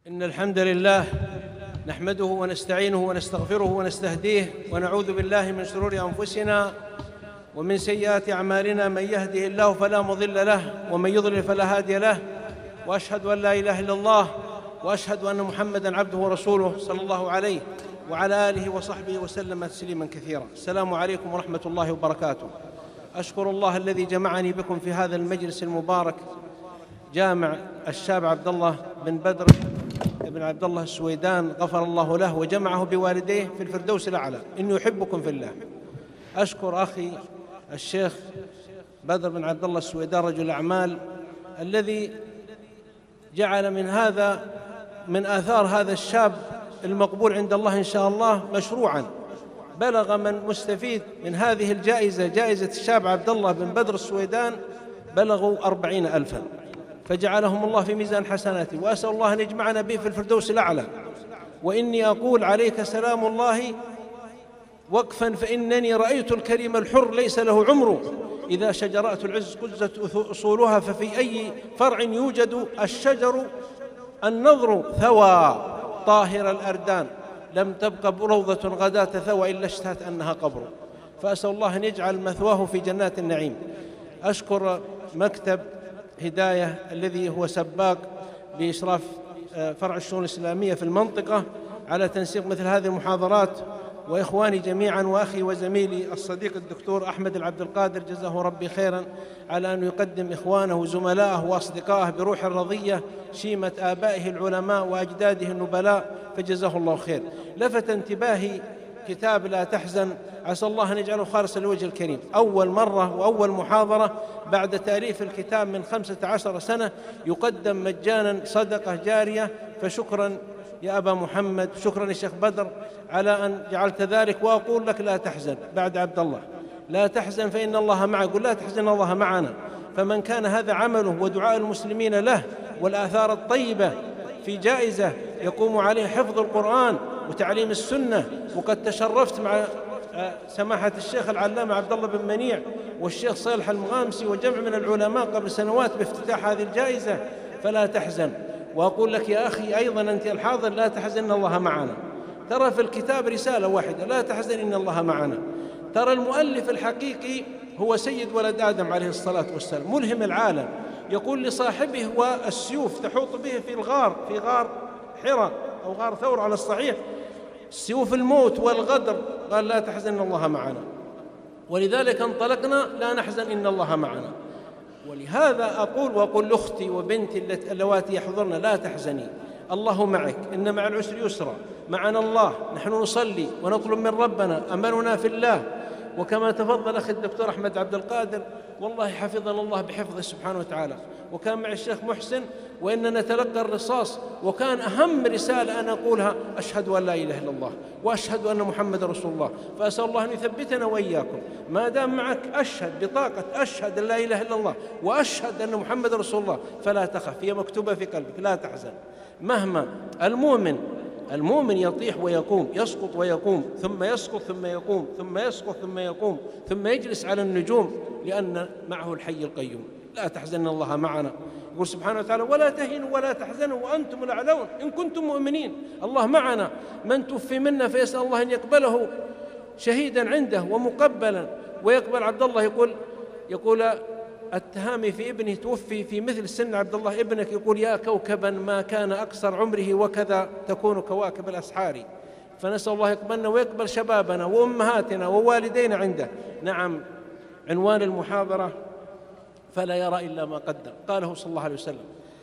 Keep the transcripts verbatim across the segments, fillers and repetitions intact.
إن الحمد لله نحمده ونستعينه ونستغفره ونستهديه ونعوذ بالله من شرور أنفسنا ومن سيئات أعمالنا. من يهده الله فلا مضل له ومن يضلل فلا هادي له، وأشهد أن لا إله إلا الله وأشهد أن محمدًا عبده ورسوله صلى الله عليه وعلى آله وصحبه وسلم تسليمًا كثيرا. السلام عليكم ورحمة الله وبركاته. أشكر الله الذي جمعني بكم في هذا المجلس المبارك، جامع الشاب عبد الله بن بدر بن عبد الله السويدان غفر الله له، وجمعه بوالديه في الفردوس الأعلى. إني يحبكم في الله. أشكر أخي الشيخ بدر بن عبد الله السويدان رجل الأعمال الذي جعل من هذا من آثار هذا الشاب المقبول عند الله إن شاء الله مشروعا. بلغ من مستفيد من هذه الجائزة، جائزة الشاب عبد الله بن بدر السويدان، بلغوا أربعين ألفا، فجعلهم الله في ميزان حسناته، وأسأل الله أن يجمعنا به في الفردوس الأعلى. وإني أقول عليك سلام الله وقفا، فإنني رأيت الكريم الحر ليس له عمر، إذا شجرات العز قزت أصولها، ففي أي فرع يوجد الشجر النضر ثوى طاهر الأردان، لم تبق روضة غداة ثوى إلا اشتهت أنها قبر. فأسأل الله أن يجعل مثواه في جنات النعيم. أشكر مكتب هداية الذي هو سباق بإشراف فرع الشؤون الإسلامية في المنطقة على تنسيق مثل هذه المحاضرات، وإخواني جميعا، وأخي وزميلي الصديق الدكتور أحمد العبد القادر جزاه ربي خيرا على أن يقدم إخوانه وزملائه وأصدقائه بروح رضية شيمة آبائه العلماء وأجداده النبلاء، فجزاه الله خير. لفت انتباهي كتاب لا تحزن، عسى الله أن يجعله خالصا لوجه الكريم. أول مرة وأول محاضرة بعد تأليف الكتاب من خمسة عشر سنة يقدم مجانا صدقة جارية، فشكرا يا أبا محمد، شكرا يا شيخ بدر على أن جعلت ذلك. وأقول لك لا تحزن بعد عبد الله، لا تحزن فإن الله معك. قل لا تحزن الله معنا. فمن كان هذا عمله ودعاء المسلمين له والآثار الطيبة في جائزة يقوم عليه حفظ القرآن وتعليم السنة، وقد تشرفت مع سماحة الشيخ العلامة عبد الله بن منيع والشيخ صالح المغامسي وجمع من العلماء قبل سنوات بافتتاح هذه الجائزة، فلا تحزن. وأقول لك يا أخي أيضا أنت الحاضر، لا تحزن إن الله معنا. ترى في الكتاب رسالة واحدة، لا تحزن إن الله معنا. ترى المؤلف الحقيقي هو سيد ولد آدم عليه الصلاة والسلام، ملهم العالم، يقول لصاحبه والسيوف تحوط به في الغار، في غار حراء أو غار ثور على الصحيح، سيوف الموت والغدر، قال لا تحزن إن الله معنا. ولذلك انطلقنا لا نحزن إن الله معنا. ولهذا أقول وأقول لأختي وبنتي اللواتي يحضرن لا تحزني، الله معك، إن مع العسر يسرا، معنا الله، نحن نصلي ونطلب من ربنا، أملنا في الله. وكما تفضل أخي الدكتور أحمد عبد القادر، والله حفظنا الله بحفظه سبحانه وتعالى. وكان مع الشيخ محسن وإننا نتلقى الرصاص، وكان أهم رسالة أنا أقولها أشهد أن لا إله إلا الله وأشهد أن محمد رسول الله. فأسأل الله أن يثبتنا وإياكم. ما دام معك أشهد بطاقة أشهد أن لا إله إلا الله وأشهد أن محمد رسول الله، فلا تخف، هي مكتوبة في قلبك، لا تحزن. مهما المؤمن المؤمن يطيح ويقوم، يسقط ويقوم، ثم يسقط ثم يقوم، ثم يسقط ثم يقوم، ثم يجلس على النجوم، لأن معه الحي القيوم. لا تحزن الله معنا. يقول سبحانه وتعالى ولا تهنوا ولا تحزنوا وأنتم الأعلون إن كنتم مؤمنين. الله معنا. من توفي منا فيسأل الله أن يقبله شهيدا عنده ومقبلا، ويقبل عبد الله. يقول يقول التهامي في ابنه توفي في مثل سن عبد الله ابنك، يقول يا كوكبا ما كان أقصر عمره وكذا تكون كواكب الأسحار. فنسأل الله يقبلنا ويقبل شبابنا وأمهاتنا ووالدينا عنده. نعم، عنوان المحاضرة فلا يرى إلا ما قدم، قاله صلى الله عليه وسلم.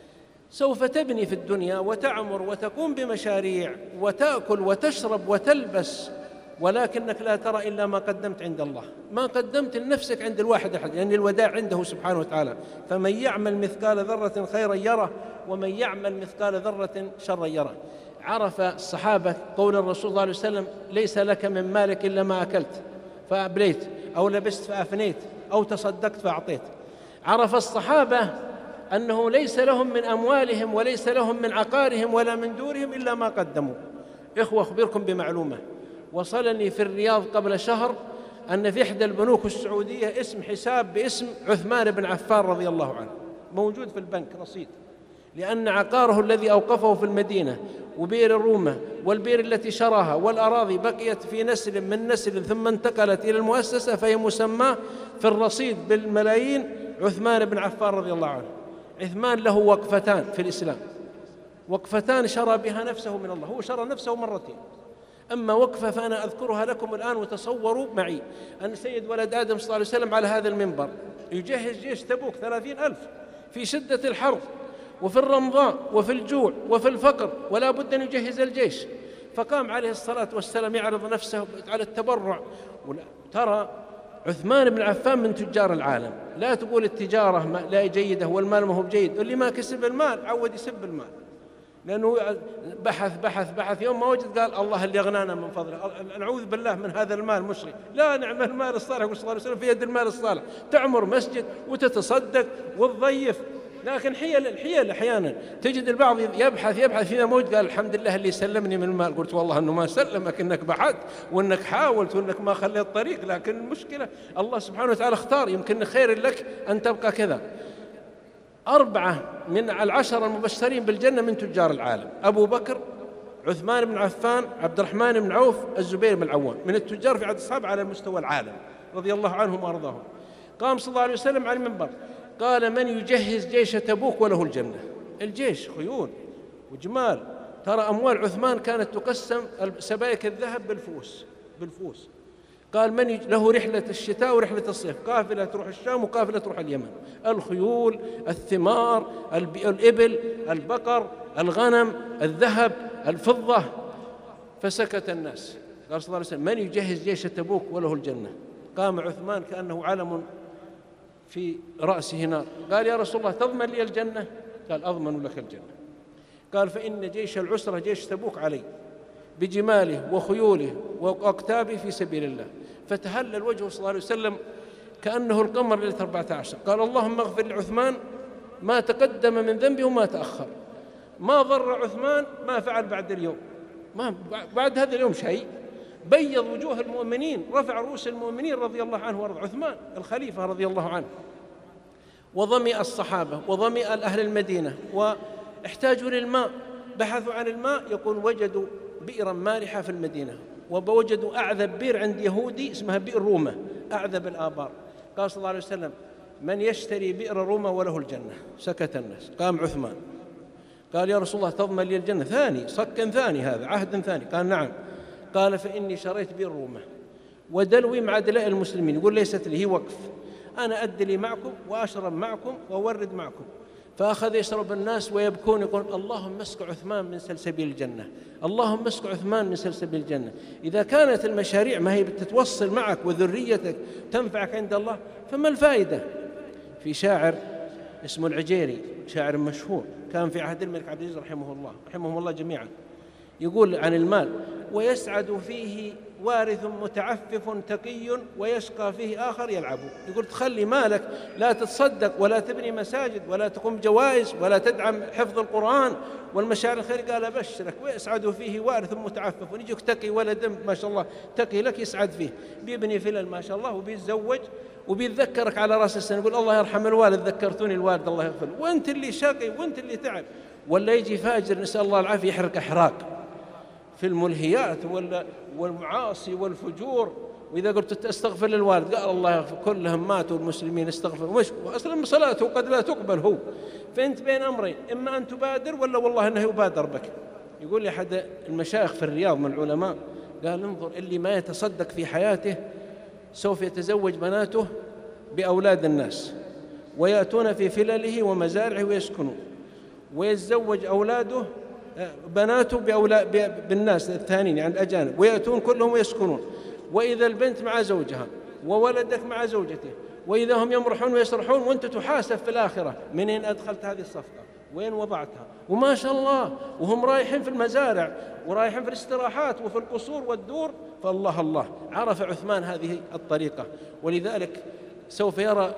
سوف تبني في الدنيا وتعمر وتقوم بمشاريع وتأكل وتشرب وتلبس، ولكنك لا ترى إلا ما قدمت عند الله، ما قدمت لنفسك عند الواحد أحد، لأن يعني الوداع عنده سبحانه وتعالى. فمن يعمل مثقال ذرة خيرا يره، ومن يعمل مثقال ذرة شرا يره. عرف الصحابة قول الرسول صلى الله عليه وسلم ليس لك من مالك إلا ما أكلت فأبليت، أو لبست فأفنيت، أو تصدقت فأعطيت. عرف الصحابة أنه ليس لهم من أموالهم وليس لهم من عقارهم ولا من دورهم إلا ما قدموا. إخوة أخبركم بمعلومة، وصلني في الرياض قبل شهر أن في إحدى البنوك السعودية اسم حساب باسم عثمان بن عفان رضي الله عنه، موجود في البنك رصيد. لأن عقاره الذي أوقفه في المدينة وبئر الرومة والبئر التي شراها والأراضي بقيت في نسل من نسل ثم انتقلت إلى المؤسسة، فهي مسماه في الرصيد بالملايين عثمان بن عفان رضي الله عنه. عثمان له وقفتان في الإسلام، وقفتان شرى بها نفسه من الله، هو شرى نفسه مرتين. أما وقفة فأنا أذكرها لكم الآن، وتصوروا معي أن سيد ولد آدم صلى الله عليه وسلم على هذا المنبر يجهز جيش تبوك ثلاثين ألف في شدة الحرب وفي الرمضاء وفي الجوع وفي الفقر، ولا بد أن يجهز الجيش، فقام عليه الصلاة والسلام يعرض نفسه على التبرع. ترى عثمان بن عفان من تجار العالم، لا تقول التجارة لا جيدة والمال ما هو بجيد، اللي ما كسب المال عود يسب المال، لأنه بحث بحث بحث يوم ما وجد قال الله اللي أغنانا من فضله، نعوذ بالله من هذا المال مشري. لا، نعم المال الصالح، يقول صلى الله عليه وسلم في يد المال الصالح تعمر مسجد وتتصدق وتضيف. لكن حيل الحيل أحيانا تجد البعض يبحث يبحث فيما موجود، قال الحمد لله اللي سلمني من المال. قلت والله أنه ما سلمك، إنك بحثت وإنك حاولت وإنك ما خليت طريق، لكن المشكلة الله سبحانه وتعالى اختار، يمكن خير لك أن تبقى كذا. أربعة من العشرة المبشرين بالجنة من تجار العالم: أبو بكر، عثمان بن عفان، عبد الرحمن بن عوف، الزبير بن العوام، من التجار في عدد الصحابة على مستوى العالم رضي الله عنهم وأرضاهم. قام صلى الله عليه وسلم على المنبر قال: من يجهز جيش تبوك وله الجنة. الجيش خيول وجمال. ترى أموال عثمان كانت تقسم سبائك الذهب بالفوس بالفوس. قال: من له رحلة الشتاء ورحلة الصيف، قافلة تروح الشام وقافلة تروح اليمن، الخيول، الثمار، الإبل، البقر، الغنم، الذهب، الفضة. فسكت الناس. قال صلى الله عليه وسلم: من يجهز جيش تبوك وله الجنة. قام عثمان كأنه علم في رأسه نار، قال: يا رسول الله تضمن لي الجنة؟ قال: أضمن لك الجنة. قال: فإن جيش العسرة جيش تبوك علي بجماله وخيوله وأقتابه في سبيل الله. فتهلل وجهه صلى الله عليه وسلم كأنه القمر ليلة أربعة عشر. قال: اللهم اغفر لعثمان ما تقدم من ذنبه وما تأخر. ما ضر عثمان ما فعل بعد اليوم، ما بعد هذا اليوم شيء. بيض وجوه المؤمنين، رفع رؤوس المؤمنين رضي الله عنه وارضى. عثمان الخليفة رضي الله عنه. وظمئ الصحابة وظمئ أهل المدينة واحتاجوا للماء، بحثوا عن الماء، يقول وجدوا بئرا مالحة في المدينة، ووجدوا أعذب بئر عند يهودي اسمها بئر رومة، أعذب الآبار. قال صلى الله عليه وسلم: من يشتري بئر رومة وله الجنة. سكت الناس. قام عثمان قال: يا رسول الله تضمن لي الجنة؟ ثاني صك ثاني، هذا عهد ثاني. قال: نعم. قال: فإني شريت بئر رومة ودلوي مع دلاء المسلمين. يقول ليست لي، هي وقف، أنا أدلي معكم وأشرب معكم وأورد معكم. فأخذ يشرب الناس ويبكون، يقول: اللهم اسق عثمان من سلسبيل الجنة، اللهم اسق عثمان من سلسبيل الجنة. إذا كانت المشاريع ما هي بتتوصل معك وذريتك تنفعك عند الله، فما الفائدة؟ في شاعر اسمه العجيري، شاعر مشهور كان في عهد الملك عبد العزيز رحمه الله رحمهم الله جميعا، يقول عن المال: ويسعد فيه وارث متعفف تقي ويشقى فيه آخر يلعب. يقول تخلي مالك لا تتصدق ولا تبني مساجد ولا تقوم جوائز ولا تدعم حفظ القرآن والمشاعر الخير. قال: أبشرك ويسعد فيه وارث متعفف، ونجيك تقي ولد ما شاء الله تقي لك يسعد فيه، بيبني فلل ما شاء الله وبيتزوج وبيتذكرك على رأس السنة، يقول الله يرحم الوالد ذكرتوني الوالد الله يغفر، وانت اللي شقي وانت اللي تعب. ولا يجي فاجر نسأل الله العافية يحرق أحراق في الملهيات والمعاصي والفجور، وإذا قلت تستغفر للوالد قال الله يغفر، كلهم ماتوا المسلمين استغفر، ومش أصلا صلاته قد لا تقبل هو. فأنت بين أمرين، إما أن تبادر ولا والله أنه يبادر بك. يقول لي أحد المشايخ في الرياض من العلماء، قال: انظر اللي ما يتصدق في حياته سوف يتزوج بناته بأولاد الناس ويأتون في فلله ومزارعه ويسكنون، ويتزوج أولاده بناته بأولاد بالناس الثانيين يعني الأجانب ويأتون كلهم ويسكنون، وإذا البنت مع زوجها وولدك مع زوجته، وإذا هم يمرحون ويسرحون، وأنت تحاسب في الآخرة منين أدخلت هذه الصفقة وين وضعتها، وما شاء الله وهم رايحين في المزارع ورايحين في الاستراحات وفي القصور والدور. فالله الله عرف عثمان هذه الطريقة، ولذلك سوف يرى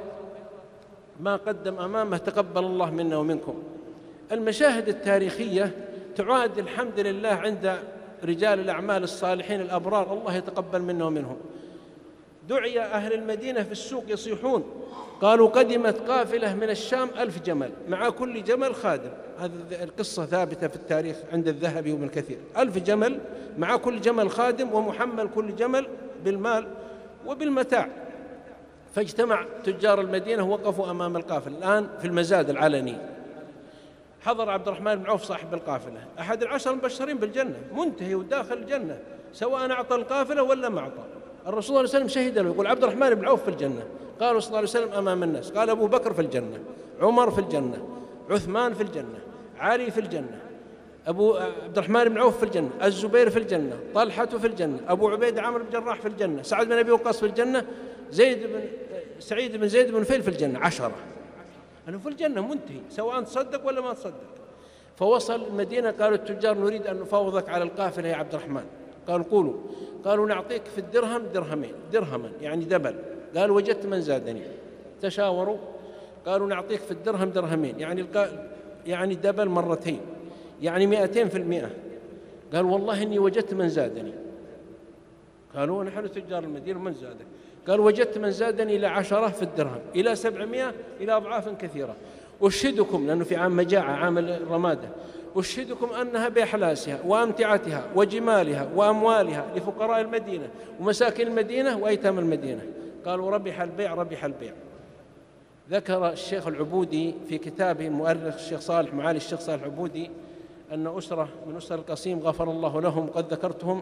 ما قدم أمامه. تقبل الله منا ومنكم. المشاهد التاريخية تعاد الحمد لله عند رجال الأعمال الصالحين الأبرار، الله يتقبل منا ومنهم. دعي أهل المدينة في السوق يصيحون، قالوا قدمت قافلة من الشام ألف جمل مع كل جمل خادم. هذه القصة ثابتة في التاريخ عند الذهبي وابن كثير. ألف جمل مع كل جمل خادم، ومحمل كل جمل بالمال وبالمتاع. فاجتمع تجار المدينة وقفوا أمام القافلة الآن في المزاد العلني. حضر عبد الرحمن بن عوف صاحب القافلة، أحد العشر المبشرين بالجنة، منتهي وداخل الجنة سواء أعطى القافلة ولا ما أعطى. الرسول صلى الله عليه وسلم شهد له، يقول عبد الرحمن بن عوف في الجنة. قالوا صلى الله عليه وسلم أمام الناس، قال أبو بكر في الجنة، عمر في الجنة، عثمان في الجنة، علي في الجنة، أبو عبد الرحمن بن عوف في الجنة، الزبير في الجنة، طلحة في الجنة، أبو عبيد عامر بن جراح في الجنة، سعد بن أبي وقاص في الجنة، زيد بن سعيد بن زيد بن نفيل في الجنة. عشرة أنه في الجنة منتهي سواء تصدق ولا ما تصدق. فوصل المدينة، قالوا التجار نريد أن نفاوضك على القافلة يا عبد الرحمن. قالوا قولوا. قالوا نعطيك في الدرهم درهمين، درهما يعني دبل. قال وجدت من زادني. تشاوروا، قالوا نعطيك في الدرهم درهمين يعني يعني دبل مرتين، يعني مئتين في المئة. قال والله إني وجدت من زادني. قالوا نحن تجار المدينة من زادك؟ قال وجدت من زادني إلى عشرة في الدرهم، إلى سبعمائة، إلى أضعاف كثيرة. أشهدكم، لأنه في عام مجاعة عام الرمادة، أشهدكم أنها بأحلاسها وأمتعتها وجمالها وأموالها لفقراء المدينة ومساكن المدينة وأيتام المدينة. قالوا ربح البيع ربح البيع. ذكر الشيخ العبودي في كتابه المؤرخ الشيخ صالح معالي الشيخ صالح العبودي أن أسرة من أسر القصيم غفر الله لهم قد ذكرتهم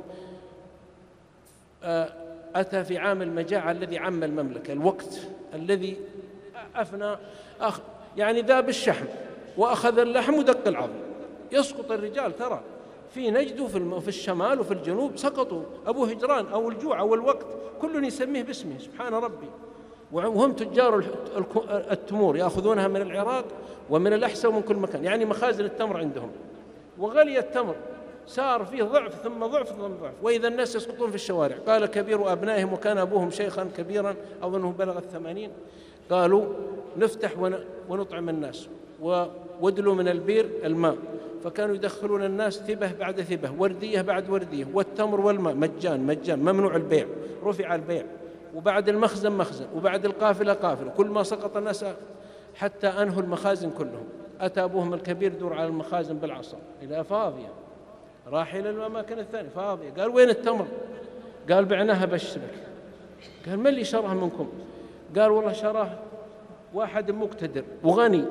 أتى في عام المجاعة الذي عم المملكة، الوقت الذي أفنى أخ يعني ذاب الشحم وأخذ اللحم ودق العظم، يسقط الرجال ترى في نجد وفي الشمال وفي الجنوب سقطوا. أبو هجران أو الجوع أو الوقت كل يسميه باسمه سبحان ربي. وهم تجار التمور يأخذونها من العراق ومن الأحساء ومن كل مكان، يعني مخازن التمر عندهم. وغلي التمر، صار فيه ضعف ثم ضعف ثم ضعف، وإذا الناس يسقطون في الشوارع. قال كبير أبنائهم وكان أبوهم شيخا كبيرا أظنه بلغ الثمانين، قالوا نفتح ونطعم الناس وودلوا من البير الماء، فكانوا يدخلون الناس ثبة بعد ثبة، وردية بعد وردية، والتمر والماء مجان مجان ممنوع البيع، رفع البيع. وبعد المخزن مخزن، وبعد القافلة قافلة، كل ما سقط الناس حتى أنهوا المخازن كلهم. أتى أبوهم الكبير دور على المخازن بالعصا إلى فاضية، راح إلى الأماكن الثانية فاضية. قال وين التمر؟ قال بعناها بشرك. قال من اللي شرها منكم؟ قال والله شراه واحد مقتدر وغني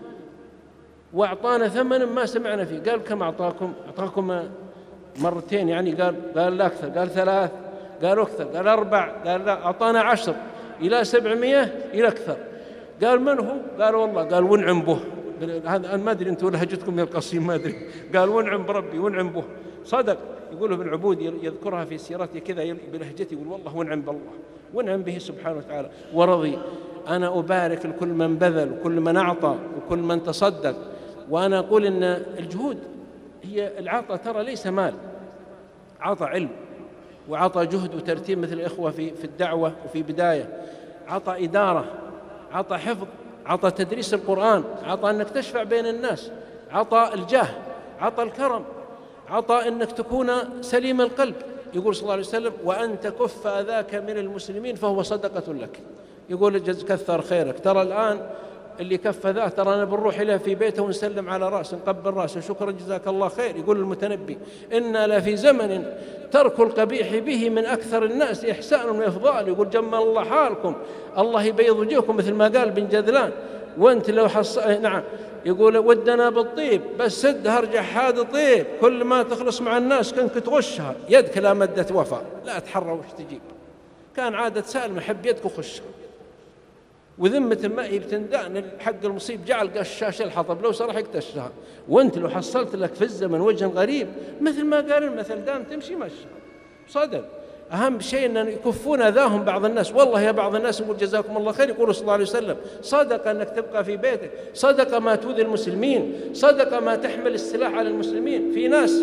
وأعطانا ثمن ما سمعنا فيه. قال كم أعطاكم؟ أعطاكم مرتين يعني؟ قال قال لا أكثر. قال ثلاث. قالوا أكثر. قال أربع. قال لا أعطانا عشر إلى سبعمائة إلى أكثر. قال من هو؟ قال والله. قال ونعم به. هذا أنا ما أدري أنتم لهجتكم من القصيم ما أدري. قال ونعم بربي ونعم به. صدق. يقول ابن عبود يذكرها في سيرته كذا بلهجته، يقول والله ونعم بالله ونعم به سبحانه وتعالى ورضي. أنا أبارك لكل من بذل وكل من أعطى وكل من تصدق. وأنا أقول إن الجهود هي العطاء ترى ليس مال، عطى علم وعطى جهد وترتيب مثل الإخوة في في الدعوة وفي بداية، عطى إدارة، عطى حفظ، عطى تدريس القرآن، عطى أنك تشفع بين الناس، عطى الجاه، عطى الكرم، عطى أنك تكون سليم القلب. يقول صلى الله عليه وسلم وأن تكف أذاك من المسلمين فهو صدقة لك. يقول كثر خيرك. ترى الآن اللي كف ذاه ترى أنا بنروح إليه في بيته ونسلم على رأسه نقبل رأسه شكرا جزاك الله خير. يقول المتنبي إنا لفي زمن ترك القبيح به من أكثر الناس إحسان وإفضال. يقول جمل الله حالكم، الله يبيض وجوهكم مثل ما قال بن جذلان. وانت لو حص نعم يقول ودنا بالطيب بس سدها ارجع حاد طيب، كل ما تخلص مع الناس كنك تغشها، يدك لا مدت وفاء لا تحرى وش تجيب. كان عادة سالم حب يدك وخشها، وذمة ما هي بتندان حق المصيب جعل قشاش الحطب لو صرح يكتشها. وانت لو حصلت لك في الزمن وجه غريب مثل ما قال المثل دام تمشي مشى. صدق. أهم شيء أن يكفون أذاهم بعض الناس. والله يا بعض الناس يقول جزاكم الله خير، يقول صلى الله عليه وسلم صدق أنك تبقى في بيتك، صدق ما تؤذي المسلمين، صدق ما تحمل السلاح على المسلمين. في ناس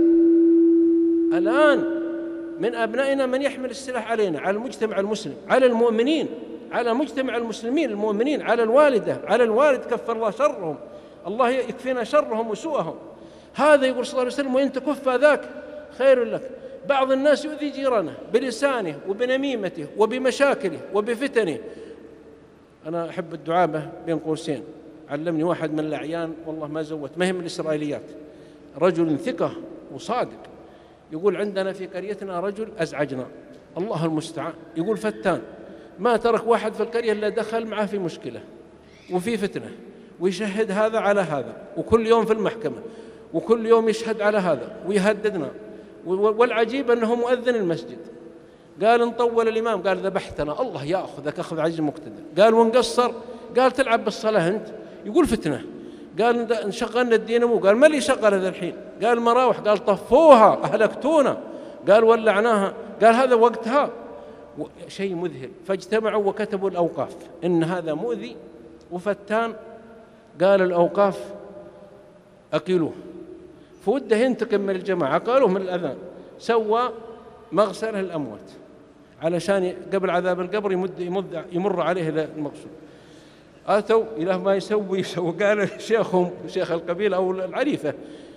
الآن من أبنائنا من يحمل السلاح علينا، على المجتمع المسلم، على المؤمنين، على مجتمع المسلمين المؤمنين، على الوالدة، على الوالد كفر الله شرهم، الله يكفينا شرهم وسوءهم. هذا يقول صلى الله عليه وسلم وإن تكف ذاك خير لك. بعض الناس يؤذي جيرانه بلسانه وبنميمته وبمشاكله وبفتنه. أنا أحب الدعابة بين قوسين، علمني واحد من الأعيان والله ما زودت، ما هي من الإسرائيليات، رجل ثقة وصادق، يقول عندنا في قريتنا رجل أزعجنا الله المستعان، يقول فتان، ما ترك واحد في القرية إلا دخل معه في مشكلة وفي فتنة، ويشهد هذا على هذا، وكل يوم في المحكمة، وكل يوم يشهد على هذا ويهددنا. والعجيب أنه مؤذن المسجد. قال نطول الإمام، قال ذبحتنا الله يأخذك أخذ عزيز مقتدر. قال ونقصر، قال تلعب بالصلاة أنت، يقول فتنة. قال نشغلنا الدينامو، قال ما اللي شغل هذا الحين؟ قال مراوح، قال طفوها أهلكتونا، قال ولعناها، قال هذا وقتها. شيء مذهل. فاجتمعوا وكتبوا الأوقاف إن هذا مؤذي وفتان. قال الأوقاف أقيلوه، فوده ينتقم من الجماعة، قالوه من الأذان، سوى مغسله الأموات علشان قبل عذاب القبر يمد يمد يمر عليه ذا المقصود. أتوا إلى ما يسوي يسوي. قال شيخهم شيخ القبيلة أو العريفة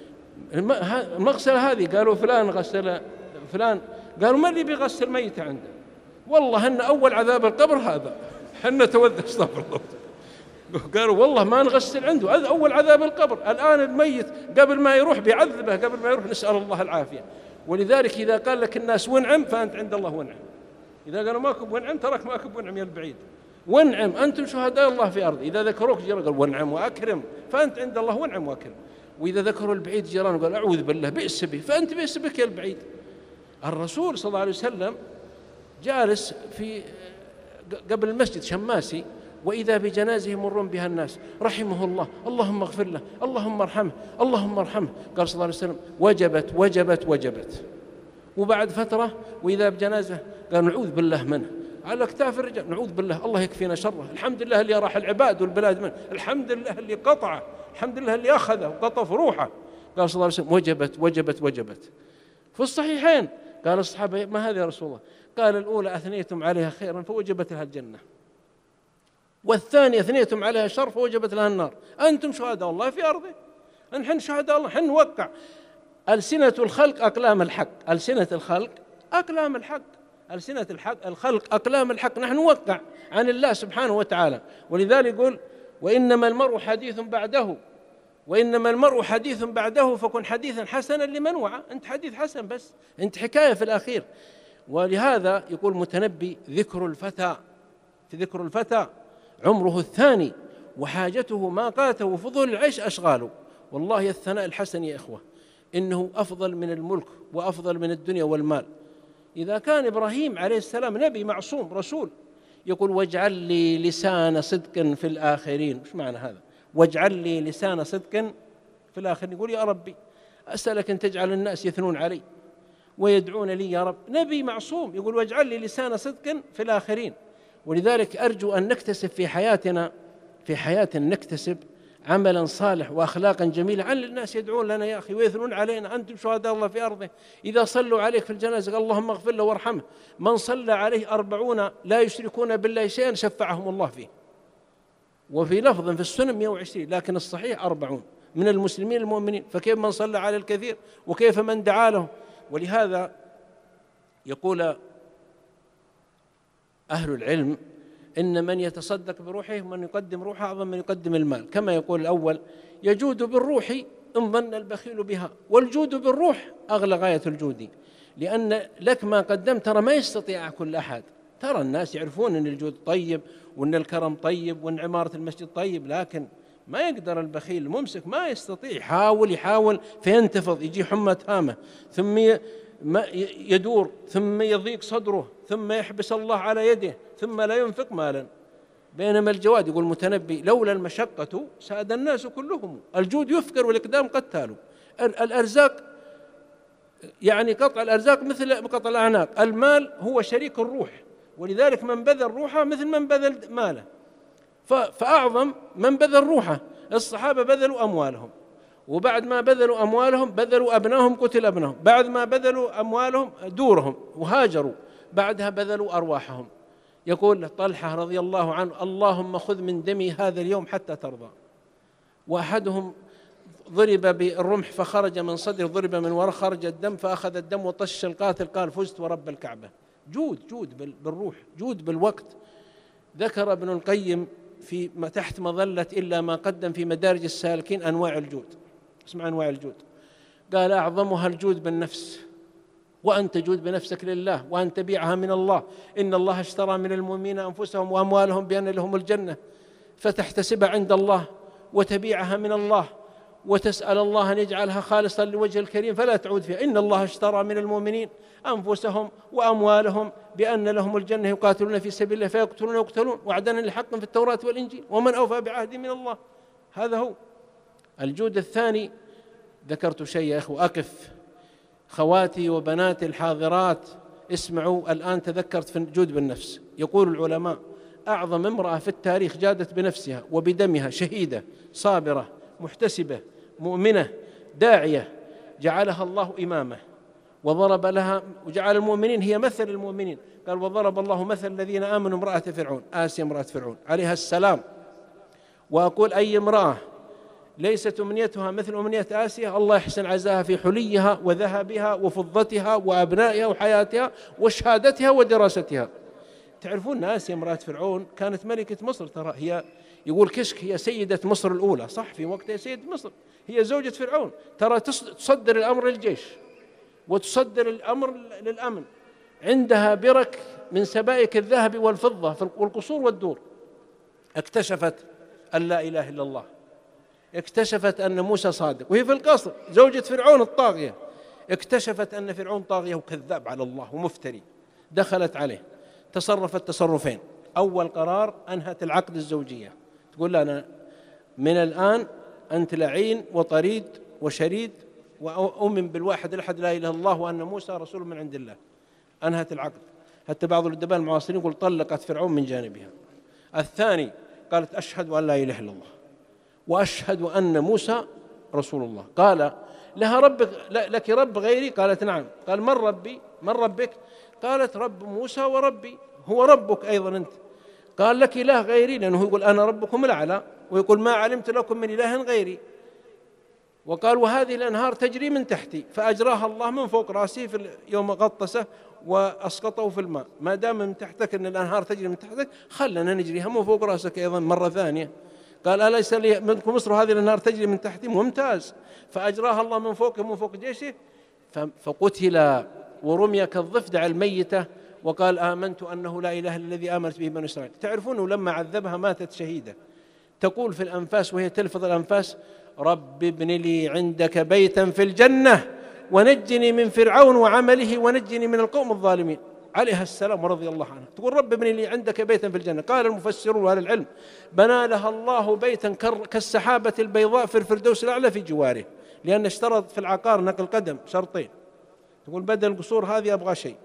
المغسلة هذه، قالوا فلان غسل فلان. قالوا ما اللي بيغسل ميت عنده؟ والله إن أول عذاب القبر هذا، حنا توذى استغفر الله. قالوا والله ما نغسل عنده، هذا أول عذاب القبر. الآن الميت قبل ما يروح بيعذبه، قبل ما يروح نسأل الله العافية. ولذلك إذا قال لك الناس ونعم فأنت عند الله ونعم. إذا قالوا ماكو ونعم ترك ماكو ونعم يا البعيد. ونعم أنتم شهداء الله في أرض. إذا ذكروك جيران قال ونعم وأكرم فأنت عند الله ونعم وأكرم. وإذا ذكروا البعيد جيران قال أعوذ بالله بئس به فأنت بئس بك يا البعيد. الرسول صلى الله عليه وسلم جالس في قبل المسجد شماسي، وإذا بجنازه يمرون بها الناس، رحمه الله اللهم اغفر له اللهم ارحمه اللهم ارحمه. قال صلى الله عليه وسلم وجبت وجبت وجبت. وبعد فترة وإذا بجنازة قال نعوذ بالله منه، على أكتاف الرجال نعوذ بالله الله يكفينا شره، الحمد لله اللي راح العباد والبلاد منه، الحمد لله اللي قطعه، الحمد لله اللي أخذه وقطف روحه. قال صلى الله عليه وسلم وجبت وجبت وجبت. في الصحيحين قال الصحابة ما هذا يا رسول الله؟ قال الأولى أثنيتم عليها خيرا فوجبت لها الجنة، والثانية أثنيتم عليها شر فوجبت لها النار. أنتم شهداء الله في أرضه، نحن شهداء الله، نحن نوقع. ألسنة الخلق أقلام الحق، ألسنة الخلق أقلام الحق، ألسنة الحق الخلق أقلام الحق، نحن نوقع عن الله سبحانه وتعالى. ولذلك يقول وإنما المرء حديث بعده، وإنما المرء حديث بعده فكن حديثا حسنا لمن وعى. أنت حديث حسن بس، أنت حكاية في الأخير. ولهذا يقول متنبي ذكر الفتى، في ذكر الفتى عمره الثاني وحاجته ما قاته وفضول العيش أشغاله. والله الثناء الحسن يا إخوة إنه أفضل من الملك وأفضل من الدنيا والمال. إذا كان إبراهيم عليه السلام نبي معصوم رسول، يقول واجعل لي لسان صدق في الآخرين. وش معنى هذا؟ واجعل لي لسان صدق في الآخرين. يقول يا ربي أسألك أن تجعل الناس يثنون علي ويدعون لي يا رب. نبي معصوم يقول واجعل لي لسان صدق في الآخرين. ولذلك أرجو أن نكتسب في حياتنا في حياتنا نكتسب عملا صالح وأخلاقا جميلة، عن الناس يدعون لنا يا أخي ويثنون علينا، أنتم شهداء الله في أرضه. إذا صلوا عليك في الجنازة اللهم اغفر له وارحمه، من صلى عليه أربعون لا يشركون بالله شيئا شفعهم الله فيه. وفي لفظ في السنن مئة وعشرين، لكن الصحيح أربعون من المسلمين المؤمنين، فكيف من صلى على الكثير وكيف من دعا له. ولهذا يقول أهل العلم إن من يتصدق بروحه ومن يقدم روحه أعظم من يقدم المال. كما يقول الأول يجود بالروح إن ظن البخيل بها، والجود بالروح أغلى غاية الجود، لأن لك ما قدمت ترى ما يستطيع كل أحد. ترى الناس يعرفون أن الجود طيب وأن الكرم طيب وأن عمارة المسجد طيب، لكن ما يقدر البخيل الممسك، ما يستطيع، يحاول يحاول فينتفض، يجي حمى هامة ثم يدور ثم يضيق صدره ثم يحبس الله على يده ثم لا ينفق مالا. بينما الجواد يقول المتنبي لولا المشقة ساد الناس كلهم. الجود يفقر والإقدام قتال. الأرزاق يعني قطع الأرزاق مثل قطع الأعناق، المال هو شريك الروح، ولذلك من بذل روحه مثل من بذل ماله. فأعظم من بذل روحه. الصحابة بذلوا أموالهم، وبعد ما بذلوا أموالهم بذلوا أبنائهم قتل أبنائهم، بعد ما بذلوا أموالهم دورهم وهاجروا، بعدها بذلوا أرواحهم. يقول طلحة رضي الله عنه اللهم خذ من دمي هذا اليوم حتى ترضى. وأحدهم ضرب بالرمح فخرج من صدره، ضرب من وراء خرج الدم، فأخذ الدم وطش القاتل، قال فزت ورب الكعبة. جود جود بالروح، جود بالوقت. ذكر ابن القيم في تحت مظلة إلا ما قدم في مدارج السالكين أنواع الجود. اسمع أنواع الجود، قال أعظمها الجود بالنفس، وأن تجود بنفسك لله، وأن تبيعها من الله. إن الله اشترى من المؤمنين أنفسهم وأموالهم بأن لهم الجنة، فتحتسبها عند الله وتبيعها من الله وتسأل الله أن يجعلها خالصا لوجه الكريم فلا تعود فيها. إن الله اشترى من المؤمنين أنفسهم وأموالهم بأن لهم الجنة يقاتلون في سبيل الله فيقتلون ويقتلون وعدا لحق في التوراة والإنجيل ومن أوفى بعهد من الله. هذا هو الجود الثاني. ذكرت شيء يا إخوة، أقف خواتي وبناتي الحاضرات اسمعوا الآن، تذكرت في الجود بالنفس. يقول العلماء أعظم امرأة في التاريخ جادت بنفسها وبدمها، شهيدة صابرة محتسبة مؤمنة داعية، جعلها الله إمامة وضرب لها وجعل المؤمنين هي مثل المؤمنين. قال وضرب الله مثل الذين آمنوا امرأة فرعون، آسيا امرأة فرعون عليها السلام. وأقول أي امرأة ليست أمنيتها مثل أمنية آسيا الله يحسن عزاها في حليها وذهبها وفضتها وأبنائها وحياتها وشهادتها ودراستها. تعرفون آسيا امرأة فرعون كانت ملكة مصر، ترى هي يقول كشك هي سيدة مصر الأولى، صح في وقتها سيدة مصر، هي زوجة فرعون، ترى تصدر الأمر للجيش وتصدر الأمر للأمن، عندها برك من سبائك الذهب والفضة في القصور والدور. اكتشفت أن لا إله إلا الله، اكتشفت أن موسى صادق وهي في القصر زوجة فرعون الطاغية، اكتشفت أن فرعون طاغية وكذاب على الله ومفتري، دخلت عليه تصرفت تصرفين. أول قرار أنهت العقد الزوجية، تقول له أنا من الآن أنت لعين وطريد وشريد وأؤمن بالواحد الأحد لا إله إلا الله وأن موسى رسول من عند الله. أنهت العقد. حتى بعض الأدباء المعاصرين يقول طلقت فرعون من جانبها. الثاني قالت أشهد أن لا إله إلا الله وأشهد أن موسى رسول الله. قال لها ربك لك رب غيري؟ قالت نعم. قال من ربي؟ من ربك؟ قالت رب موسى وربي. هو ربك أيضا أنت؟ قال لك إله غيري، لأنه يقول أنا ربكم الأعلى ويقول ما علمت لكم من إله غيري. وقال وهذه الأنهار تجري من تحتي، فأجراها الله من فوق رأسي في يوم غطسه وأسقطه في الماء. ما دام من تحتك أن الأنهار تجري من تحتك خلنا نجريها من فوق رأسك أيضا مرة ثانية. قال أليس لي ملك مصر هذه الأنهار تجري من تحتي؟ ممتاز. فأجراها الله من فوق من فوق جيشه فقتل ورمي كالضفدع الميتة وقال آمنت أنه لا إله إلا الذي آمنت به بنو إسرائيل. تعرفون لما عذبها ماتت شهيدة، تقول في الأنفاس وهي تلفظ الأنفاس رب ابن لي عندك بيتا في الجنة ونجني من فرعون وعمله ونجني من القوم الظالمين. عليها السلام ورضي الله عنها تقول رب ابن لي عندك بيتا في الجنة. قال المفسرون وأهل العلم بنى لها الله بيتا كالسحابة البيضاء في الفردوس الأعلى في جواره، لأن اشترط في العقار نقل قدم شرطين. تقول بدل القصور هذه أبغى شيء،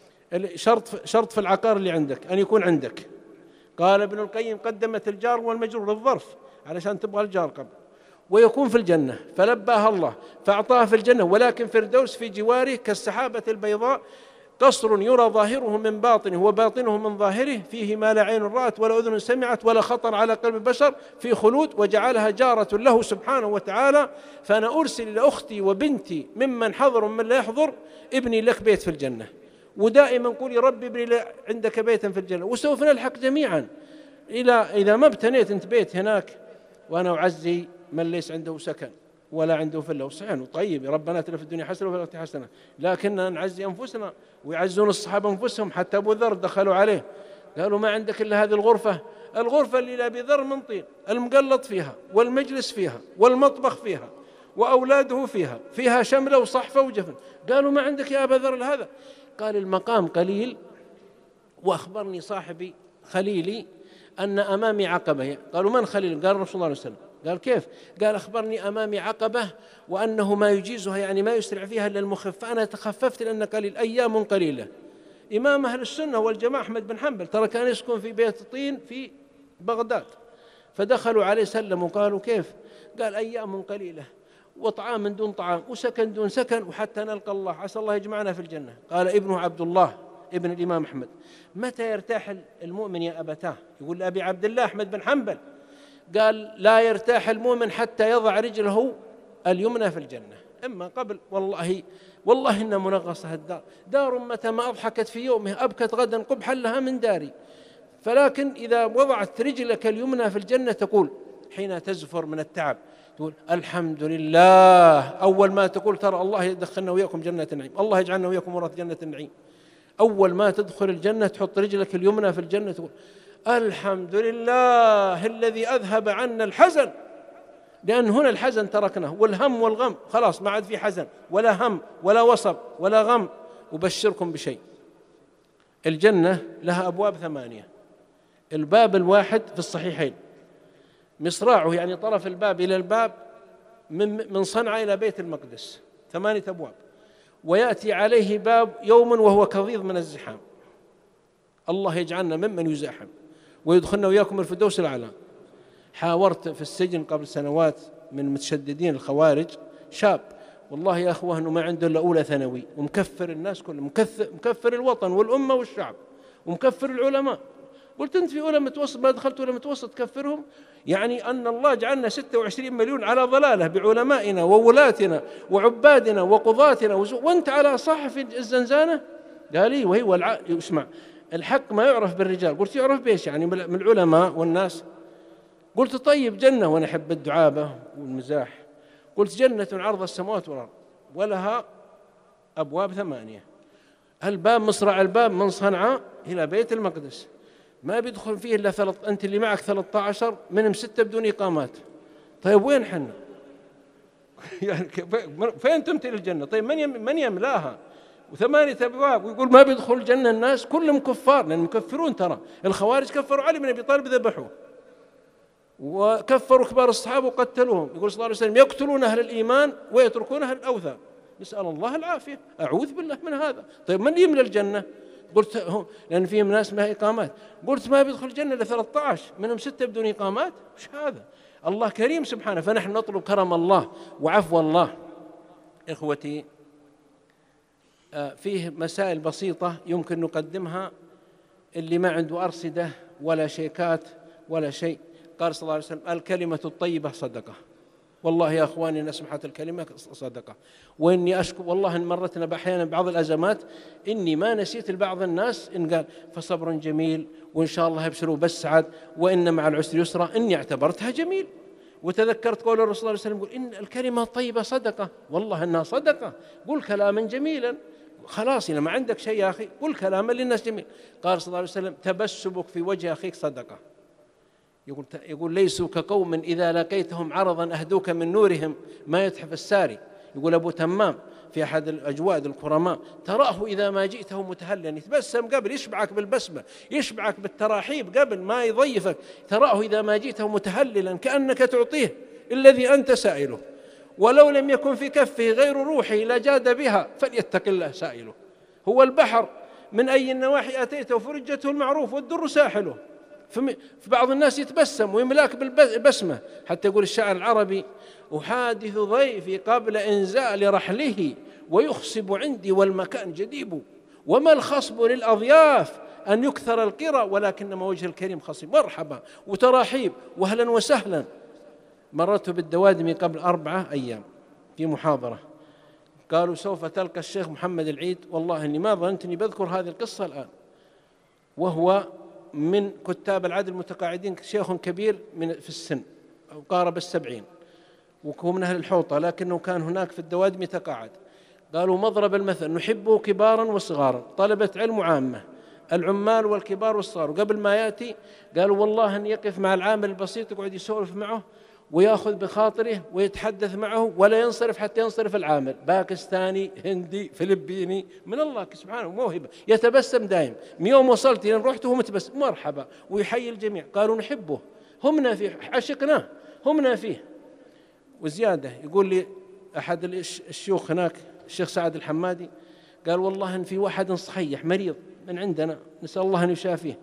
شرط شرط في العقار اللي عندك أن يكون عندك. قال ابن القيم قدمت الجار والمجرور للظرف علشان تبغى الجار قبل، ويكون في الجنة فلباها الله فأعطاها في الجنة، ولكن فردوس في جواره كالسحابة البيضاء قصر يرى ظاهره من باطنه وباطنه من ظاهره، فيه ما لا عين رأت ولا أذن سمعت ولا خطر على قلب بشر، في خلود، وجعلها جارة له سبحانه وتعالى. فأنا أرسل إلى أختي وبنتي ممن حضر ومن لا يحضر ابني لك بيت في الجنة. ودائما قولي رب ابني عندك بيتا في الجنة، وسوف نلحق جميعا إلى إذا ما ابتنيت أنت بيت هناك. وأنا أعزي من ليس عنده سكن ولا عنده فله، صحيح وطيب ربنا اتنا في الدنيا حسنة وفي الآخرة حسنة، لكننا نعزي أنفسنا ويعزون الصحابة أنفسهم. حتى أبو ذر دخلوا عليه قالوا ما عندك إلا هذه الغرفة، الغرفة اللي لأبي ذر من طين، المقلط فيها والمجلس فيها والمطبخ فيها وأولاده فيها، فيها شملة وصحفة وجفن. قالوا ما عندك يا أبا ذر هذا؟ قال المقام قليل، وأخبرني صاحبي خليلي أن أمامي عقبة. قالوا من خليل؟ قال رسول الله صلى الله عليه وسلم. قال كيف؟ قال أخبرني أمامي عقبة وأنه ما يجيزها يعني ما يسرع فيها إلا المخف، فأنا تخففت لأن قليل أيام قليلة. إمام أهل السنة والجماعة أحمد بن حنبل ترى كان يسكن في بيت طين في بغداد، فدخلوا عليه سلموا قالوا كيف؟ قال أيام قليلة وطعام من دون طعام وسكن دون سكن وحتى نلقى الله، عسى الله يجمعنا في الجنة. قال ابنه عبد الله ابن الإمام أحمد متى يرتاح المؤمن يا أبتاه؟ يقول لأبي عبد الله أحمد بن حنبل، قال لا يرتاح المؤمن حتى يضع رجله اليمنى في الجنة. إما قبل والله والله إن منغصة الدار، دار متى ما أضحكت في يومها أبكت غدا قبحا لها من داري. فلكن إذا وضعت رجلك اليمنى في الجنة تقول حين تزفر من التعب تقول الحمد لله. أول ما تقول ترى الله يدخلنا وياكم جنة النعيم، الله يجعلنا وياكم ورث جنة النعيم. أول ما تدخل الجنة تحط رجلك اليمنى في الجنة تقول الحمد لله الذي أذهب عنا الحزن، لأن هنا الحزن تركناه والهم والغم خلاص ما عاد في حزن ولا هم ولا وصب ولا غم. وبشركم بشيء، الجنة لها أبواب ثمانية، الباب الواحد في الصحيحين مصراعه يعني طرف الباب إلى الباب من من صنعاء إلى بيت المقدس ثمانية أبواب، ويأتي عليه باب يوم وهو كظيظ من الزحام. الله يجعلنا ممن يزاحم ويدخلنا وياكم الفردوس الأعلى. حاورت في السجن قبل سنوات من متشددين الخوارج شاب والله يا أخوة أنه ما عنده إلا أولى ثانوي ومكفر الناس كلهم، مكفر الوطن والأمة والشعب ومكفر العلماء. قلت أنت في أولى متوسط ما دخلت أولى متوسط تكفرهم؟ يعني أن الله جعلنا ستة وعشرين مليون على ضلالة بعلمائنا وولاتنا وعبادنا وقضاتنا وأنت على صاحب الزنزانة؟ قال لي وهي والع... اسمع الحق ما يعرف بالرجال. قلت يعرف بإيش يعني؟ من العلماء والناس. قلت طيب جنة، وأنا أحب الدعابة والمزاح. قلت جنة عرض السماوات والأرض ولها أبواب ثمانية، الباب مصرع الباب من صنعاء إلى بيت المقدس ما بيدخل فيه إلا ثلاث، أنت اللي معك ثلاثة عشر منهم ستة بدون إقامات. طيب وين حنا؟ يعني فين تمثل الجنة؟ طيب من يم من يملاها؟ وثمانية أبواب ويقول ما بيدخل الجنة الناس كلهم كفار، لأن مكفرون. ترى الخوارج كفروا علي بن أبي طالب ذبحوه، وكفروا كبار الصحابة وقتلوهم. يقول صلى الله عليه وسلم يقتلون أهل الإيمان ويتركون أهل الأوثان. نسأل الله العافية، أعوذ بالله من هذا. طيب من يملى الجنة؟ قلت هم لأن فيهم ناس ما إقامات. قلت ما بيدخل الجنة إلا ثلاثة عشر منهم ستة بدون إقامات. وش هذا؟ الله كريم سبحانه، فنحن نطلب كرم الله وعفو الله. إخوتي فيه مسائل بسيطة يمكن نقدمها، اللي ما عنده أرصدة ولا شيكات ولا شيء. قال صلى الله عليه وسلم الكلمة الطيبة صدقة. والله يا أخواني أن سمحت الكلمة صدقة. وإني أشكر والله إن مرتنا أحيانا بعض الأزمات إني ما نسيت لبعض الناس إن قال فصبر جميل وإن شاء الله يبشروا بالسعد وإن مع العسر يسرا، إني اعتبرتها جميل وتذكرت قول الرسول صلى الله عليه وسلم يقول إن الكلمة الطيبة صدقة. والله إنها صدقة. قل كلاما جميلا، خلاص إذا ما عندك شيء يا أخي قل كلاما للناس جميل. قال صلى الله عليه وسلم تبسمك في وجه أخيك صدقة. يقول يقول ليسوا كقوم إذا لقيتهم عرضا أهدوك من نورهم ما يتحف الساري. يقول أبو تمام في أحد الأجواد الكرماء تراه إذا ما جئته متهلا، يتبسم قبل يشبعك بالبسمة، يشبعك بالتراحيب قبل ما يضيفك. تراه إذا ما جئته متهللا كأنك تعطيه الذي أنت سائله، ولو لم يكن في كفه غير روحه لجاد بها فليتق الله سائله. هو البحر من أي النواحي أتيته فرجته المعروف والدر ساحله. فبعض الناس يتبسم ويملاك بالبسمة، حتى يقول الشاعر العربي أحادث ضيفي قبل إنزال رحله ويخصب عندي والمكان جديب، وما الخصب للأضياف أن يكثر القرى ولكنما وجه الكريم خصيب. مرحبا وتراحيب وأهلا وسهلا. مررت بالدوادمي قبل أربعة أيام في محاضرة، قالوا سوف تلقى الشيخ محمد العيد. والله إني ما ظننتني بذكر هذه القصة الآن، وهو من كتاب العدل المتقاعدين، شيخ كبير من في السن أو قارب السبعين، وهو من أهل الحوطة، لكنه كان هناك في الدوادم يتقاعد. قالوا مضرب المثل نحبه كبارا وصغارا، طلبة علم وعامة، العمال والكبار والصغار. وقبل ما يأتي قالوا والله أن يقف مع العامل البسيط يقعد يسولف معه ويأخذ بخاطره ويتحدث معه ولا ينصرف حتى ينصرف العامل. باكستاني هندي فلبيني، من الله سبحانه موهبة، يتبسم دائم. من يوم وصلت لين رحت وهو متبسم مرحبا ويحيي الجميع. قالوا نحبه، همنا فيه، عشقناه، همنا فيه. وزيادة يقول لي أحد الشيوخ هناك الشيخ سعد الحمادي قال والله إن في واحد صحيح مريض من عندنا نسأل الله أن يشافيه،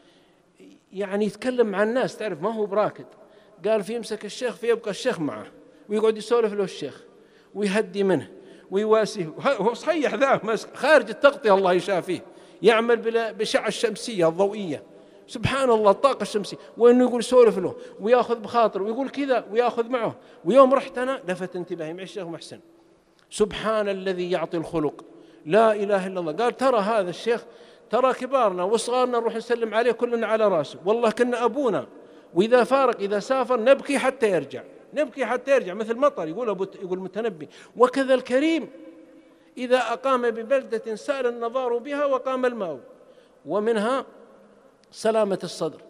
يعني يتكلم مع الناس تعرف ما هو براكد. قال في يمسك الشيخ فيبقى الشيخ معه ويقعد يسولف له الشيخ ويهدي منه ويواسيه. هو صحيح ذا خارج التغطية الله يشافيه، يعمل بالأشعة الشمسية الضوئية سبحان الله الطاقة الشمسية، وإنه يقول سولف له ويأخذ بخاطر ويقول كذا ويأخذ معه. ويوم رحت أنا لفت انتباهي مع الشيخ محسن، سبحان الذي يعطي الخلق، لا إله إلا الله. قال ترى هذا الشيخ، ترى كبارنا وصغارنا نروح نسلم عليه كلنا على راسه، والله كنا أبونا، وإذا فارق إذا سافر نبكي حتى يرجع، نبكي حتى يرجع مثل مطر. يقول أبو يقول المتنبي وكذا الكريم إذا أقام ببلدة سال النظار بها وقام الماء. ومنها سلامة الصدر.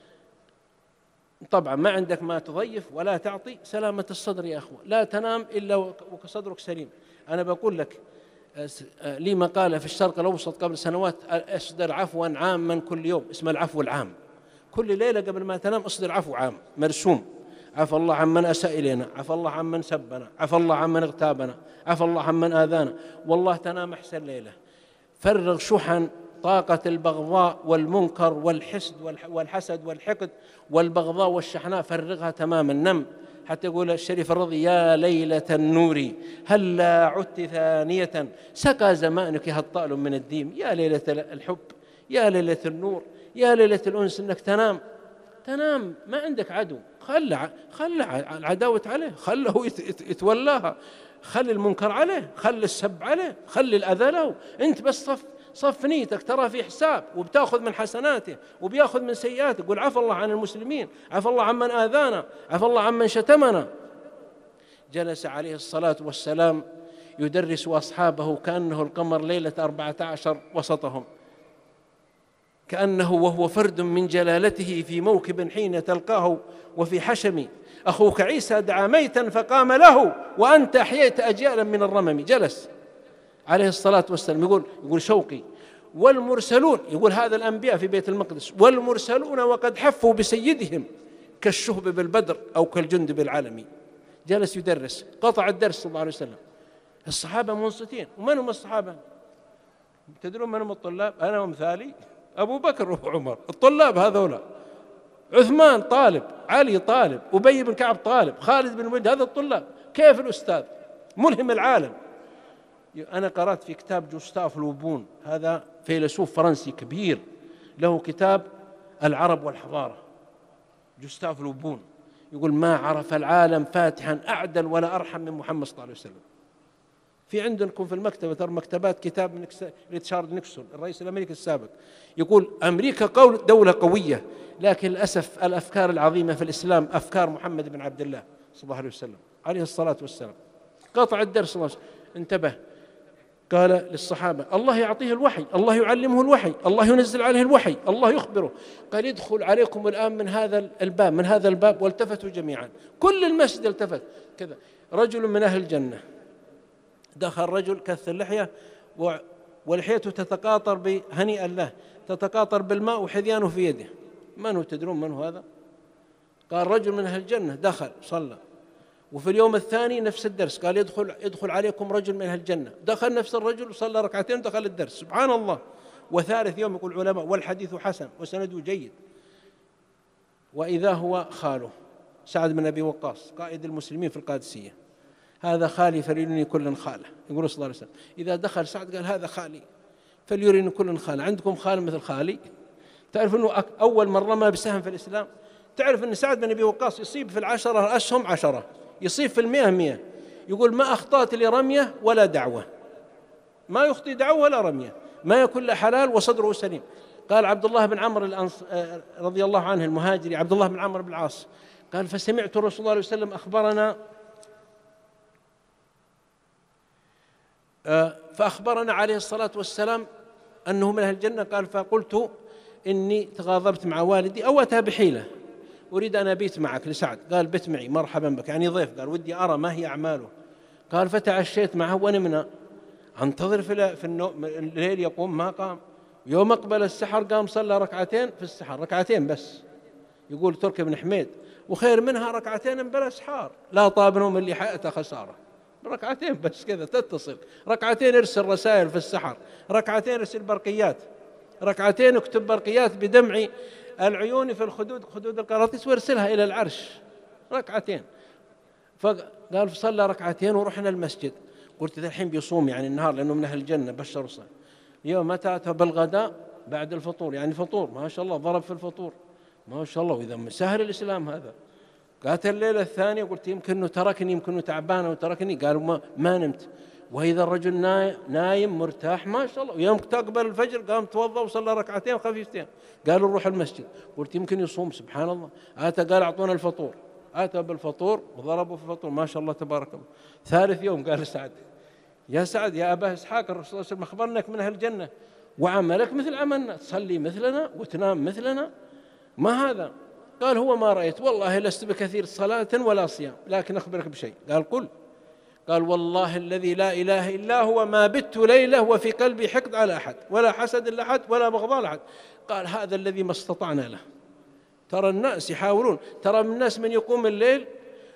طبعا ما عندك ما تضيف ولا تعطي، سلامة الصدر يا أخوة، لا تنام إلا وصدرك سليم. أنا بقول لك لي مقالة في الشرق الأوسط قبل سنوات، أصدر عفوا عاما كل يوم، اسمه العفو العام. كل ليلة قبل ما تنام أصدر عفو عام مرسوم، عفى الله عمن أساء إلينا، عفى الله عمن سبنا، عفى الله عمن اغتابنا، عفى الله عمن آذانا. والله تنام أحسن ليلة. فرغ شحن طاقة البغضاء والمنكر والحسد والحسد والحقد والبغضاء والشحناء، فرغها تماما. نم. حتى يقول الشريف الرضي يا ليلة النور هلا عدت ثانية سقى زمانك هالطال من الديم. يا ليلة الحب، يا ليلة النور، يا ليلة الأنس، إنك تنام تنام ما عندك عدو. خلى خلى العداوة عليه، خله يتولاها، خلي المنكر عليه، خلي السب عليه، خلي الأذى له. أنت بس صف صف نيتك، ترى في حساب وبتاخذ من حسناته وبياخذ من سيئاته. قل عفى الله عن المسلمين، عفى الله عمن آذانا، عفى الله عمن شتمنا. جلس عليه الصلاة والسلام يدرس أصحابه كأنه القمر ليلة أربعة عشر وسطهم، كأنه وهو فرد من جلالته في موكب حين تلقاه وفي حشم. أخوك عيسى دعا ميتا فقام له وأنت أحييت أجيالا من الرمم. جلس عليه الصلاة والسلام يقول يقول شوقي والمرسلون، يقول هذا الأنبياء في بيت المقدس، والمرسلون وقد حفوا بسيدهم كالشهب بالبدر أو كالجند بالعلم. جلس يدرس، قطع الدرس صلى الله عليه وسلم. الصحابة منصتين. ومن هم الصحابة؟ تدرون من هم الطلاب؟ أنا ومثالي أبو بكر وعمر، الطلاب هذولا. عثمان طالب، علي طالب، أبي بن كعب طالب، خالد بن الوليد، هذا الطلاب. كيف الأستاذ ملهم العالم؟ أنا قرأت في كتاب جوستاف لوبون، هذا فيلسوف فرنسي كبير، له كتاب العرب والحضارة. جوستاف لوبون يقول ما عرف العالم فاتحا أعدل ولا أرحم من محمد صلى الله عليه وسلم. في عندكم في المكتبة ترى مكتبات كتاب ريتشارد نيكسون الرئيس الأمريكي السابق، يقول أمريكا قول دولة قوية، لكن للأسف الأفكار العظيمة في الإسلام أفكار محمد بن عبد الله صلى الله عليه وسلم عليه الصلاة والسلام. قطع الدرس صلى الله عليه وسلم، انتبه، قال للصحابة الله يعطيه الوحي، الله يعلمه الوحي، الله ينزل عليه الوحي، الله يخبره. قال يدخل عليكم الآن من هذا الباب من هذا الباب. والتفتوا جميعا، كل المسجد التفت كذا. رجل من أهل الجنة دخل، رجل كث اللحية ولحيته تتقاطر بهنيئا له، تتقاطر بالماء وحذيانه في يده. من هو؟ تدرون من هو هذا؟ قال رجل من أهل الجنة دخل صلى. وفي اليوم الثاني نفس الدرس، قال يدخل يدخل عليكم رجل من أهل الجنة، دخل نفس الرجل وصلى ركعتين ودخل الدرس. سبحان الله. وثالث يوم يقول العلماء والحديث حسن وسنده جيد، وإذا هو خاله سعد بن أبي وقاص قائد المسلمين في القادسية. هذا خالي فليرني كل خاله، يقول صلى الله عليه وسلم. إذا دخل سعد قال هذا خالي فليرني كل خاله. عندكم خال مثل خالي؟ تعرف أنه أول من رمى بسهم في الإسلام؟ تعرف أن سعد بن أبي وقاص يصيب في العشرة أسهم عشرة، يصيب في المئة مئة. يقول ما أخطأت لرمية ولا دعوة، ما يخطي دعوة ولا رمية، ما يكون له حلال وصدره سليم. قال عبد الله بن عمرو الأنص... رضي الله عنه المهاجري، عبد الله بن عمرو بن العاص، قال فسمعت الرسول صلى الله عليه وسلم أخبرنا فأخبرنا عليه الصلاة والسلام أنه من أهل الجنة. قال فقلت إني تغاضبت مع والدي أو أتى بحيلة أريد أن أبيت معك لسعد. قال بت معي مرحبا بك، يعني ضيف. قال ودي أرى ما هي أعماله. قال فتعشيت معه ونمنا، أنتظر في النوم الليل يقوم ما قام. يوم أقبل السحر قام صلى ركعتين في السحر، ركعتين بس. يقول تركي بن حميد وخير منها ركعتين بلا سحار، لا طاب نوم اللي حقته خسارة. ركعتين بس كذا تتصل، ركعتين ارسل رسائل في السحر، ركعتين ارسل برقيات، ركعتين اكتب برقيات بدمع العيون في الخدود خدود القراطيس وارسلها إلى العرش، ركعتين. فقال فصلى ركعتين ورحنا المسجد. قلت ذا الحين بيصوم يعني النهار لأنه من أهل الجنة بشر صلى. يوم متى بالغداء بعد الفطور، يعني فطور ما شاء الله ضرب في الفطور ما شاء الله، وإذا سهل الإسلام هذا. قالت الليلة الثانية قلت يمكن أنه تركني، يمكن أنه تعبان وتركني، قالوا ما, ما نمت. وإذا الرجل نايم, نايم مرتاح ما شاء الله، ويوم تقبل الفجر قام توضأ وصلى ركعتين خفيفتين، قالوا نروح المسجد. قلت يمكن يصوم، سبحان الله. آتا قال أعطونا الفطور، آتا بالفطور وضربوا في الفطور ما شاء الله تبارك الله. ثالث يوم قال سعد يا سعد يا أبا إسحاق، الرسول صلى الله عليه وسلم أخبرنك من أهل الجنة وعملك مثل عملنا، تصلي مثلنا وتنام مثلنا، ما هذا؟ قال هو ما رأيت، والله لست بكثير صلاة ولا صيام، لكن أخبرك بشيء. قال قل. قال والله الذي لا إله إلا هو ما بت ليلة وفي قلبي حقد على أحد ولا حسد لأحد ولا بغضاء لأحد. قال هذا الذي ما استطعنا له. ترى الناس يحاولون، ترى من الناس من يقوم الليل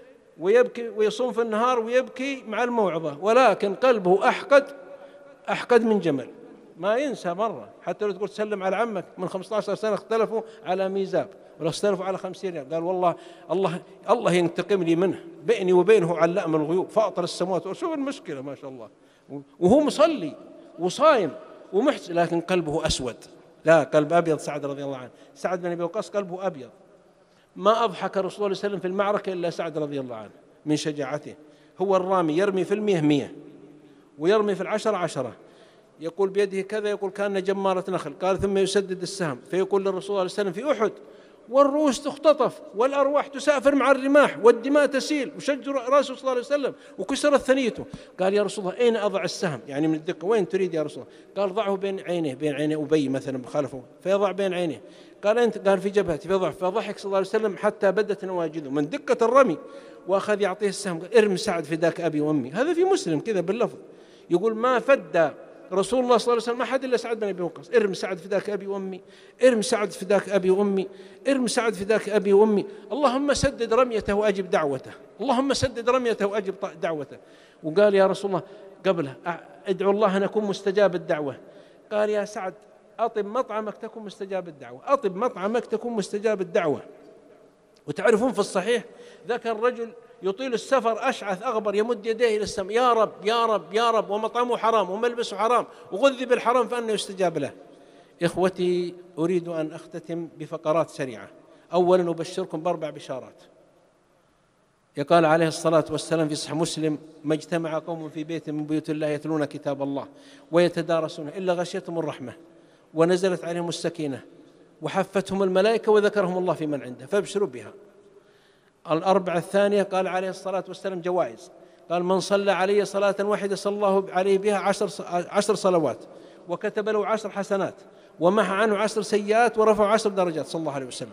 ويبكي ويصوم في النهار ويبكي مع الموعظة، ولكن قلبه أحقد أحقد من جمل، ما ينسى مرة. حتى لو تقول تسلم على عمك من خمسة عشر سنة اختلفوا على ميزاب ولا اختلفوا على خمسين ريال، قال والله الله الله ينتقم لي منه، بيني وبينه علام الغيوب فاطر السماوات. شوف المشكلة ما شاء الله، وهو مصلي وصايم ومحسن لكن قلبه أسود. لا، قلب أبيض. سعد رضي الله عنه، سعد بن أبي وقاص قلبه أبيض. ما أضحك الرسول صلى الله عليه وسلم في المعركة إلا سعد رضي الله عنه من شجاعته. هو الرامي يرمي في المية مية ويرمي في العشرة عشرة، يقول بيده كذا، يقول كأن جمارة نخل. قال ثم يسدد السهم فيقول للرسول صلى الله عليه وسلم في أحد والرؤوس تختطف والأرواح تسافر مع الرماح والدماء تسيل، وشج رأسه صلى الله عليه وسلم وكسرت ثنيته. قال يا رسول الله أين أضع السهم، يعني من الدقة وين تريد يا رسول الله؟ قال ضعه بين عينيه، بين عيني أبي مثلا بخالفه فيضع بين عينيه. قال أنت؟ قال في جبهتي فيضع. فضحك صلى الله عليه وسلم حتى بدت نواجذه من دقة الرمي، وأخذ يعطيه السهم. قال ارم سعد فداك أبي وأمي. هذا في مسلم كذا باللفظ، يقول ما فدى رسول الله صلى الله عليه وسلم ما حد إلا سعد بن أبي وقاص. ارم سعد فداك أبي وأمي، ارم سعد فداك أبي وأمي، ارم سعد فداك أبي وأمي. اللهم سدد رميته وأجب دعوته، اللهم سدد رميته وأجب دعوته. وقال يا رسول الله قبله ادعو الله أن أكون مستجاب الدعوة. قال يا سعد أطب مطعمك تكون مستجاب الدعوة، أطب مطعمك تكون مستجاب الدعوة. وتعرفون في الصحيح ذكر الرجل يطيل السفر أشعث أغبر يمد يديه إلى السماء يا رب يا رب يا رب، ومطعمه حرام وملبسه حرام وغذي بالحرام فأنه يستجاب له. إخوتي، أريد أن أختتم بفقرات سريعة. أولا أبشركم بأربع بشارات. يقال عليه الصلاة والسلام في صحيح مسلم ما اجتمع قوم في بيت من بيوت الله يتلون كتاب الله ويتدارسونه إلا غشيتهم الرحمة ونزلت عليهم السكينة وحفتهم الملائكة وذكرهم الله في من عنده، فابشروا بها. الأربعة الثانية قال عليه الصلاة والسلام جوائز، قال من صلى علي صلاة واحدة صلى الله عليه بها عشر, عشر صلوات وكتب له عشر حسنات ومحى عنه عشر سيئات ورفع عشر درجات صلى الله عليه وسلم.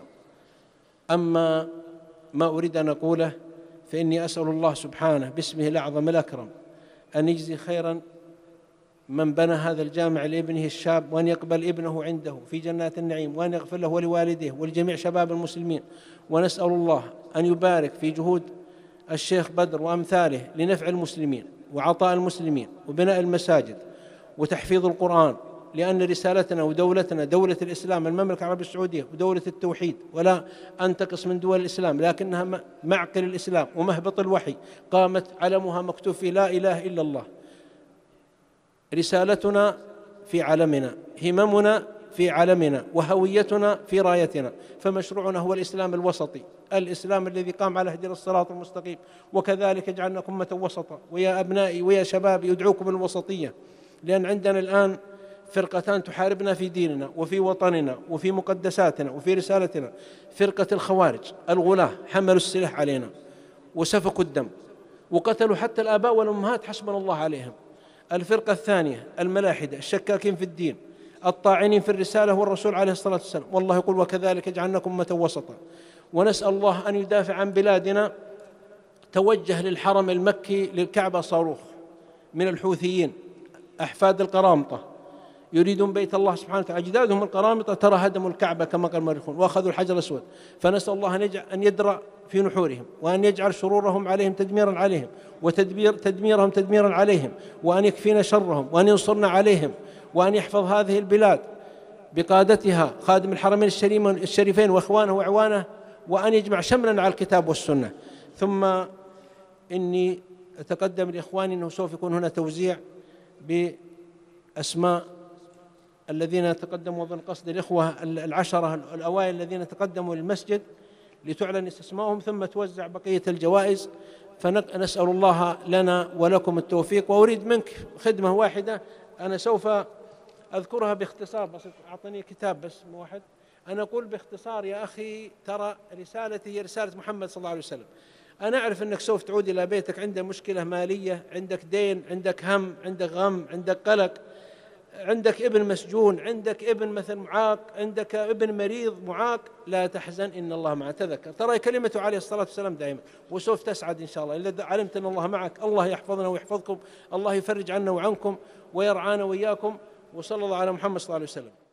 أما ما أريد أن أقوله فإني أسأل الله سبحانه باسمه الأعظم الأكرم أن يجزي خيرا من بنى هذا الجامع لابنه الشاب، وأن يقبل ابنه عنده في جنات النعيم، وأن يغفر له ولوالديه ولجميع شباب المسلمين. ونسأل الله أن يبارك في جهود الشيخ بدر وأمثاله لنفع المسلمين وعطاء المسلمين وبناء المساجد وتحفيظ القرآن، لأن رسالتنا ودولتنا دولة الإسلام المملكة العربية السعودية ودولة التوحيد، ولا أنتقص من دول الإسلام لكنها معقل الإسلام ومهبط الوحي، قامت علمها مكتوب في لا إله إلا الله. رسالتنا في علمنا، هممنا في علمنا، وهويتنا في رايتنا، فمشروعنا هو الإسلام الوسطي، الإسلام الذي قام على هدي الصراط المستقيم. وكذلك جعلناكم أمة وسطا. ويا أبنائي ويا شبابي أدعوكم الوسطية، لأن عندنا الآن فرقتان تحاربنا في ديننا وفي وطننا وفي مقدساتنا وفي رسالتنا. فرقة الخوارج الغلاة حملوا السلاح علينا وسفكوا الدم وقتلوا حتى الآباء والأمهات حسبنا الله عليهم. الفرقة الثانية الملاحدة الشكاكين في الدين الطاعنين في الرسالة والرسول عليه الصلاة والسلام. والله يقول وكذلك جعلناكم أمة وسطا. ونسأل الله أن يدافع عن بلادنا. توجه للحرم المكي للكعبة صاروخ من الحوثيين أحفاد القرامطة يريدون بيت الله سبحانه وتعالى. أجدادهم القرامطة ترى هدموا الكعبة كما قال المؤرخون وأخذوا الحجر الأسود. فنسأل الله أن يدرأ في نحورهم، وأن يجعل شرورهم عليهم تدميرا عليهم، وتدمير تدميرهم تدميرا عليهم، وأن يكفينا شرهم، وأن ينصرنا عليهم، وأن يحفظ هذه البلاد بقادتها خادم الحرمين الشريفين وإخوانه وأعوانه، وأن يجمع شملنا على الكتاب والسنة. ثم إني أتقدم لإخواني أنه سوف يكون هنا توزيع بأسماء الذين تقدموا ضمن قصد الإخوة العشرة الأوائل الذين تقدموا للمسجد لتعلن اسمائهم، ثم توزع بقية الجوائز. فنسأل الله لنا ولكم التوفيق. وأريد منك خدمة واحدة أنا سوف أذكرها باختصار، بس أعطني كتاب بس واحد. أنا أقول باختصار يا أخي، ترى رسالتي هي رسالة محمد صلى الله عليه وسلم. أنا أعرف أنك سوف تعود إلى بيتك عندك مشكلة مالية، عندك دين، عندك هم، عندك غم، عندك قلق، عندك ابن مسجون، عندك ابن مثلا معاق، عندك ابن مريض معاق. لا تحزن إن الله معك. تذكر ترى كلمته عليه الصلاة والسلام دائما، وسوف تسعد إن شاء الله إذا علمت أن الله معك. الله يحفظنا ويحفظكم، الله يفرج عنا وعنكم ويرعانا وإياكم، وصلى الله على محمد صلى الله عليه وسلم.